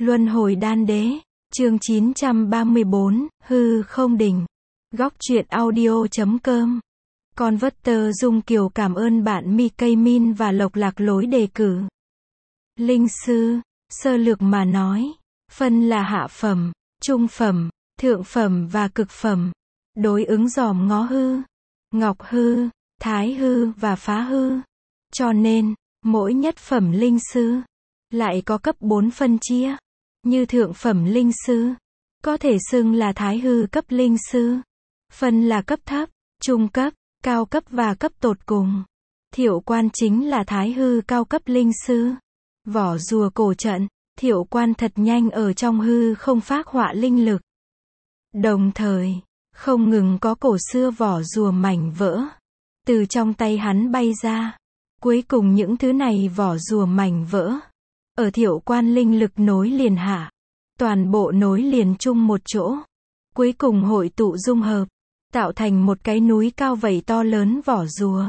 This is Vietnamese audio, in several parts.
Luân hồi đan đế, chương 934, hư không đỉnh. Góc truyện audio.com. Converter Dung Kiều cảm ơn bạn MK Min và Lộc Lạc lối đề cử. Linh sư, sơ lược mà nói, phân là hạ phẩm, trung phẩm, thượng phẩm và cực phẩm. Đối ứng dòm ngó hư, ngọc hư, thái hư và phá hư. Cho nên, mỗi nhất phẩm linh sư lại có cấp 4 phân chia. Như thượng phẩm linh sư, có thể xưng là thái hư cấp linh sư. Phân là cấp thấp, trung cấp, cao cấp và cấp tột cùng. Thiệu Quan chính là thái hư cao cấp linh sư. Vỏ rùa cổ trận, Thiệu Quan thật nhanh ở trong hư không phác họa linh lực. Đồng thời, không ngừng có cổ xưa vỏ rùa mảnh vỡ từ trong tay hắn bay ra. Cuối cùng những thứ này vỏ rùa mảnh vỡ ở Thiệu Quan linh lực nối liền hạ, toàn bộ nối liền chung một chỗ. Cuối cùng hội tụ dung hợp, tạo thành một cái núi cao vảy to lớn vỏ rùa.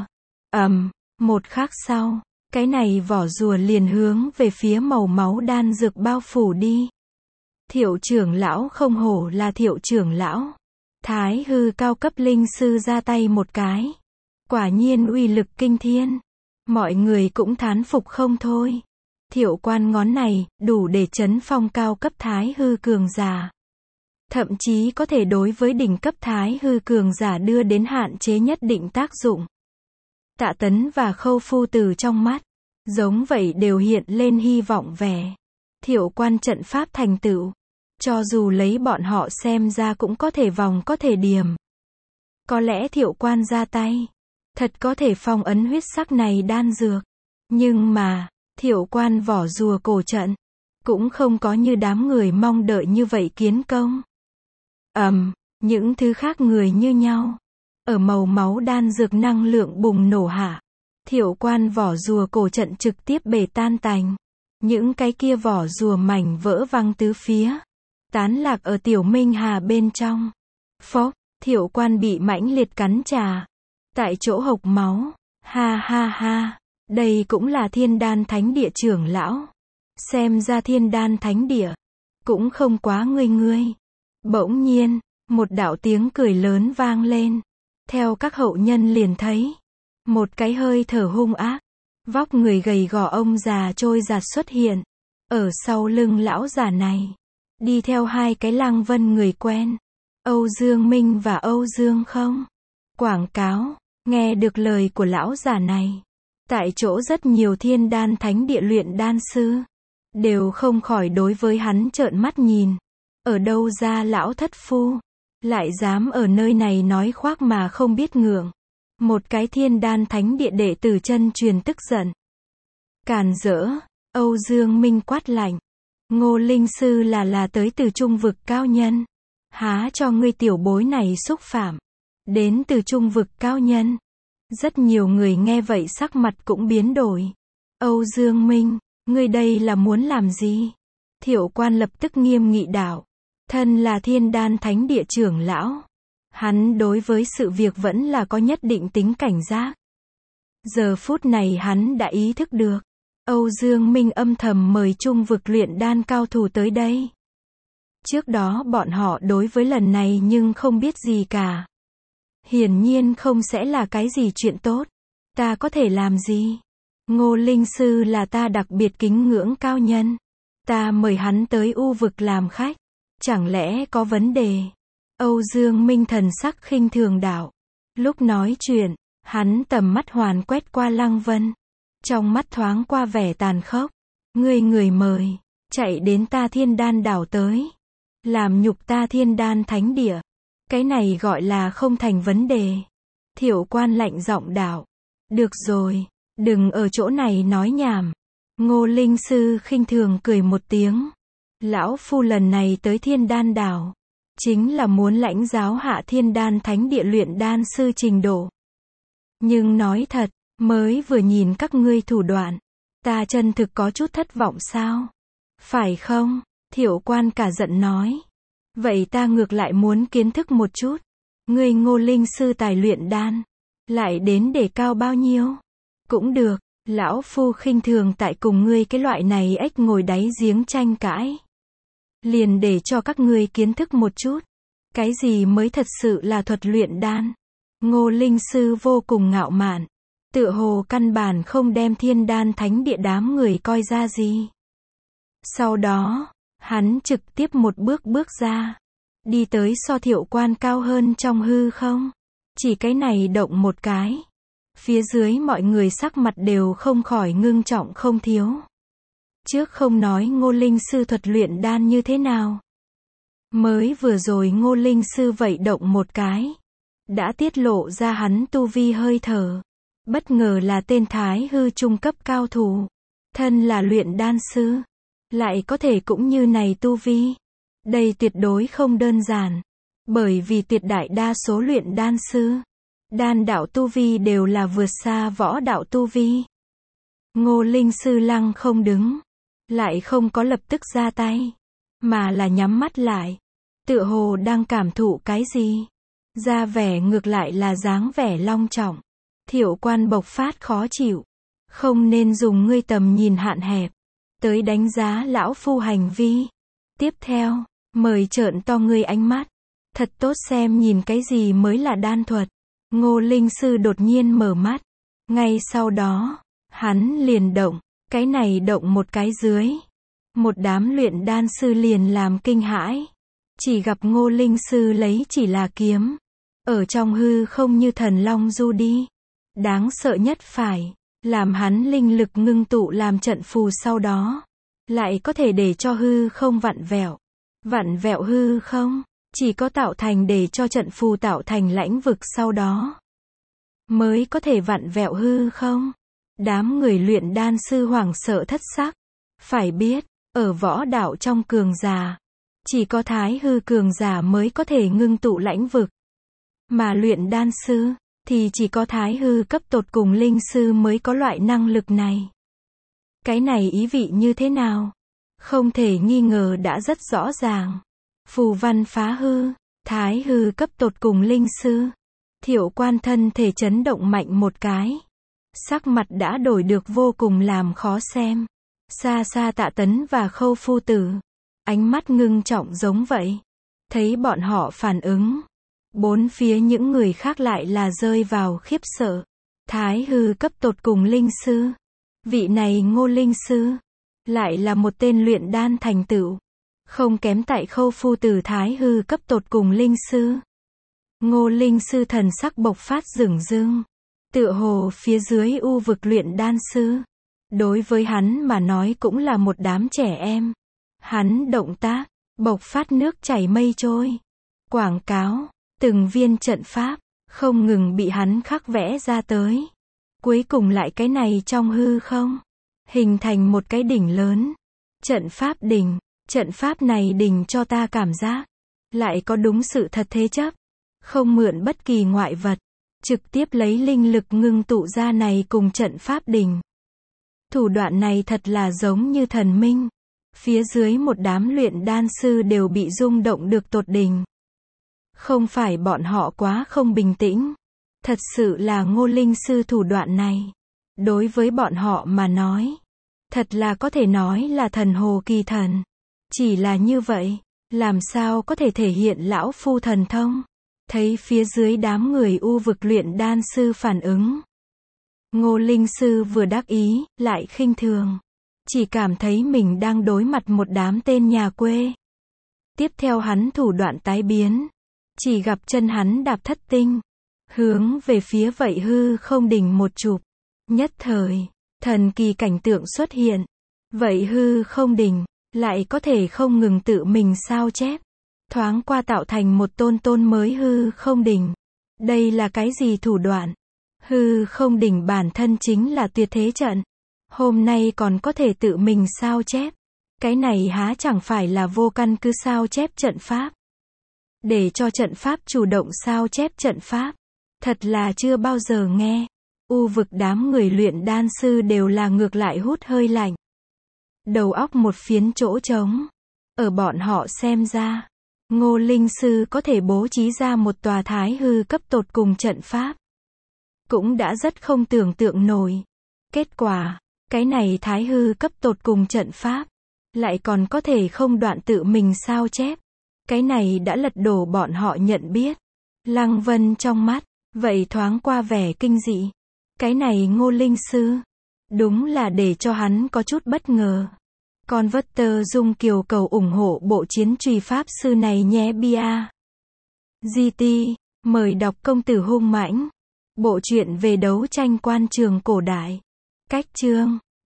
Một khắc sau, cái này vỏ rùa liền hướng về phía màu máu đan dược bao phủ đi. Thiệu trưởng lão không hổ là Thiệu trưởng lão. Thái hư cao cấp linh sư ra tay một cái, quả nhiên uy lực kinh thiên. Mọi người cũng thán phục không thôi. Thiệu Quan ngón này, đủ để chấn phong cao cấp thái hư cường giả. Thậm chí có thể đối với đỉnh cấp thái hư cường giả đưa đến hạn chế nhất định tác dụng. Tạ Tấn và Khâu Phu Tử trong mắt, giống vậy đều hiện lên hy vọng vẻ. Thiệu Quan trận pháp thành tựu, cho dù lấy bọn họ xem ra cũng có thể vòng có thể điểm. Có lẽ Thiệu Quan ra tay, thật có thể phong ấn huyết sắc này đan dược. Nhưng mà, Thiệu Quan vỏ rùa cổ trận, cũng không có như đám người mong đợi như vậy kiến công. Những thứ khác người như nhau. Ở màu máu đan dược năng lượng bùng nổ hạ, Thiệu Quan vỏ rùa cổ trận trực tiếp bể tan tành. Những cái kia vỏ rùa mảnh vỡ văng tứ phía, tán lạc ở Tiểu Minh Hà bên trong. Phốc, Thiệu Quan bị mãnh liệt cắn trả, tại chỗ hộc máu. Ha ha ha, đây cũng là Thiên Đan Thánh Địa trưởng lão. Xem ra Thiên Đan Thánh Địa cũng không quá ngươi. Bỗng nhiên, một đạo tiếng cười lớn vang lên. Theo các hậu nhân liền thấy một cái hơi thở hung ác, vóc người gầy gò ông già trôi giạt xuất hiện. Ở sau lưng lão già này, đi theo hai cái Lăng Vân người quen, Âu Dương Minh và Âu Dương Không. Quảng cáo, nghe được lời của lão già này, tại chỗ rất nhiều Thiên Đan Thánh Địa luyện đan sư đều không khỏi đối với hắn trợn mắt nhìn. Ở đâu ra lão thất phu, lại dám ở nơi này nói khoác mà không biết ngượng. Một cái Thiên Đan Thánh Địa đệ tử chân truyền tức giận. Càn rỡ, Âu Dương Minh quát lạnh. Ngô Linh sư là tới từ trung vực cao nhân. Há cho ngươi tiểu bối này xúc phạm. Đến từ trung vực cao nhân. Rất nhiều người nghe vậy sắc mặt cũng biến đổi. Âu Dương Minh, ngươi đây là muốn làm gì? Thiệu Quan lập tức nghiêm nghị đạo. Thân là Thiên Đan Thánh Địa trưởng lão, hắn đối với sự việc vẫn là có nhất định tính cảnh giác. Giờ phút này hắn đã ý thức được, Âu Dương Minh âm thầm mời trung vực luyện đan cao thủ tới đây. Trước đó bọn họ đối với lần này nhưng không biết gì cả. Hiển nhiên không sẽ là cái gì chuyện tốt. Ta có thể làm gì? Ngô Linh sư là ta đặc biệt kính ngưỡng cao nhân. Ta mời hắn tới U vực làm khách. Chẳng lẽ có vấn đề? Âu Dương Minh thần sắc khinh thường đạo. Lúc nói chuyện, hắn tầm mắt hoàn quét qua Lăng Vân. Trong mắt thoáng qua vẻ tàn khốc. Người mời, chạy đến ta Thiên Đan đảo tới. Làm nhục ta Thiên Đan Thánh Địa. Cái này gọi là không thành vấn đề. Thiệu Quan lạnh giọng đạo. Được rồi, đừng ở chỗ này nói nhảm. Ngô Linh sư khinh thường cười một tiếng. Lão phu lần này tới Thiên Đan đảo, chính là muốn lãnh giáo hạ Thiên Đan Thánh Địa luyện đan sư trình độ. Nhưng nói thật, mới vừa nhìn các ngươi thủ đoạn, ta chân thực có chút thất vọng sao? Phải không? Thiệu Quan cả giận nói. Vậy ta ngược lại muốn kiến thức một chút. Ngươi Ngô Linh sư tài luyện đan, lại đến để cao bao nhiêu? Cũng được, lão phu khinh thường tại cùng ngươi cái loại này ếch ngồi đáy giếng tranh cãi. liền để cho các ngươi kiến thức một chút. Cái gì mới thật sự là thuật luyện đan. Ngô Linh Sư vô cùng ngạo mạn. Tựa hồ căn bản không đem Thiên Đan Thánh Địa đám người coi ra gì. Sau đó, hắn trực tiếp một bước bước ra. Đi tới so Thiệu Quan cao hơn trong hư không. Chỉ cái này động một cái. Phía dưới mọi người sắc mặt đều không khỏi ngưng trọng không thiếu. Trước không nói Ngô Linh Sư thuật luyện đan như thế nào. Mới vừa rồi Ngô Linh Sư vậy động một cái. Đã tiết lộ ra hắn tu vi hơi thở. Bất ngờ là tên Thái Hư trung cấp cao thủ. Thân là luyện đan sư. Lại có thể cũng như này tu vi. Đây tuyệt đối không đơn giản. Bởi vì tuyệt đại đa số luyện đan sư. Đan đạo tu vi đều là vượt xa võ đạo tu vi. Ngô Linh Sư lăng không đứng. Lại không có lập tức ra tay. Mà là nhắm mắt lại. Tựa hồ đang cảm thụ cái gì. Ra vẻ ngược lại là dáng vẻ long trọng. Thiệu Quan bộc phát khó chịu. Không nên dùng ngươi tầm nhìn hạn hẹp. Tới đánh giá lão phu hành vi. Tiếp theo, mời trợn to ngươi ánh mắt. Thật tốt xem nhìn cái gì mới là đan thuật. Ngô Linh Sư đột nhiên mở mắt. Ngay sau đó, hắn liền động. Cái này động một cái dưới. Một đám luyện đan sư liền làm kinh hãi. Chỉ gặp Ngô Linh Sư lấy chỉ là kiếm. Ở trong hư không như thần long du đi. Đáng sợ nhất phải. Làm hắn linh lực ngưng tụ làm trận phù sau đó. Lại có thể để cho hư không vặn vẹo. Vặn vẹo hư không. Chỉ có tạo thành để cho trận phù tạo thành lãnh vực sau đó. Mới có thể vặn vẹo hư không. Đám người luyện đan sư hoảng sợ thất sắc. Phải biết, ở võ đạo trong cường giả. Chỉ có Thái Hư cường giả mới có thể ngưng tụ lãnh vực. Mà luyện đan sư, thì chỉ có Thái Hư cấp tột cùng linh sư mới có loại năng lực này. Cái này ý vị như thế nào? Không thể nghi ngờ đã rất rõ ràng. Phù văn phá hư, Thái Hư cấp tột cùng linh sư. Thiệu Quan thân thể chấn động mạnh một cái. Sắc mặt đã đổi được vô cùng làm khó xem. Xa xa Tạ Tấn và Khâu phu tử. Ánh mắt ngưng trọng giống vậy. Thấy bọn họ phản ứng. Bốn phía những người khác lại là rơi vào khiếp sợ. Thái Hư cấp tột cùng linh sư. Vị này Ngô Linh Sư. Lại là một tên luyện đan thành tựu. Không kém tại Khâu phu tử Thái Hư cấp tột cùng linh sư. Ngô Linh Sư thần sắc bộc phát rừng rưng. Tựa hồ phía dưới u vực luyện đan sư. Đối với hắn mà nói cũng là một đám trẻ em. Hắn động tác, bộc phát nước chảy mây trôi. Quảng cáo, từng viên trận pháp, không ngừng bị hắn khắc vẽ ra tới. Cuối cùng lại cái này trong hư không. Hình thành một cái đỉnh lớn. Trận pháp đỉnh. Trận pháp này đỉnh cho ta cảm giác. Lại có đúng sự thật thế chấp. Không mượn bất kỳ ngoại vật. Trực tiếp lấy linh lực ngưng tụ ra này cùng trận pháp đỉnh. Thủ đoạn này thật là giống như thần minh. Phía dưới một đám luyện đan sư đều bị rung động được tột đỉnh. Không phải bọn họ quá không bình tĩnh. Thật sự là Ngô Linh Sư thủ đoạn này. Đối với bọn họ mà nói. Thật là có thể nói là thần hồ kỳ thần. Chỉ là như vậy. Làm sao có thể thể hiện lão phu thần thông. Thấy phía dưới đám người u vực luyện đan sư phản ứng. Ngô Linh Sư vừa đắc ý, lại khinh thường. Chỉ cảm thấy mình đang đối mặt một đám tên nhà quê. Tiếp theo hắn thủ đoạn tái biến. Chỉ gặp chân hắn đạp thất tinh. Hướng về phía vậy hư không đỉnh một chụp. Nhất thời, thần kỳ cảnh tượng xuất hiện. Vậy hư không đỉnh, lại có thể không ngừng tự mình sao chép. Thoáng qua tạo thành một tôn mới hư không đỉnh. Đây là cái gì thủ đoạn? Hư không đỉnh bản thân chính là tuyệt thế trận. Hôm nay còn có thể tự mình sao chép. Cái này há chẳng phải là vô căn cứ sao chép trận pháp. Để cho trận pháp chủ động sao chép trận pháp. Thật là chưa bao giờ nghe. U vực đám người luyện đan sư đều là ngược lại hút hơi lạnh. Đầu óc một phiến chỗ trống. Ở bọn họ xem ra. Ngô Linh Sư có thể bố trí ra một tòa Thái Hư cấp tột cùng trận pháp. Cũng đã rất không tưởng tượng nổi. Kết quả, cái này Thái Hư cấp tột cùng trận pháp. lại còn có thể không đoạn tự mình sao chép. Cái này đã lật đổ bọn họ nhận biết. Lăng Vân trong mắt, vậy thoáng qua vẻ kinh dị. Cái này Ngô Linh Sư, đúng là để cho hắn có chút bất ngờ. Converter Dung Kiều cầu ủng hộ bộ chiến truy pháp sư này nhé bia. GT, mời đọc Công tử hung mãnh. Bộ truyện về đấu tranh quan trường cổ đại. Cách chương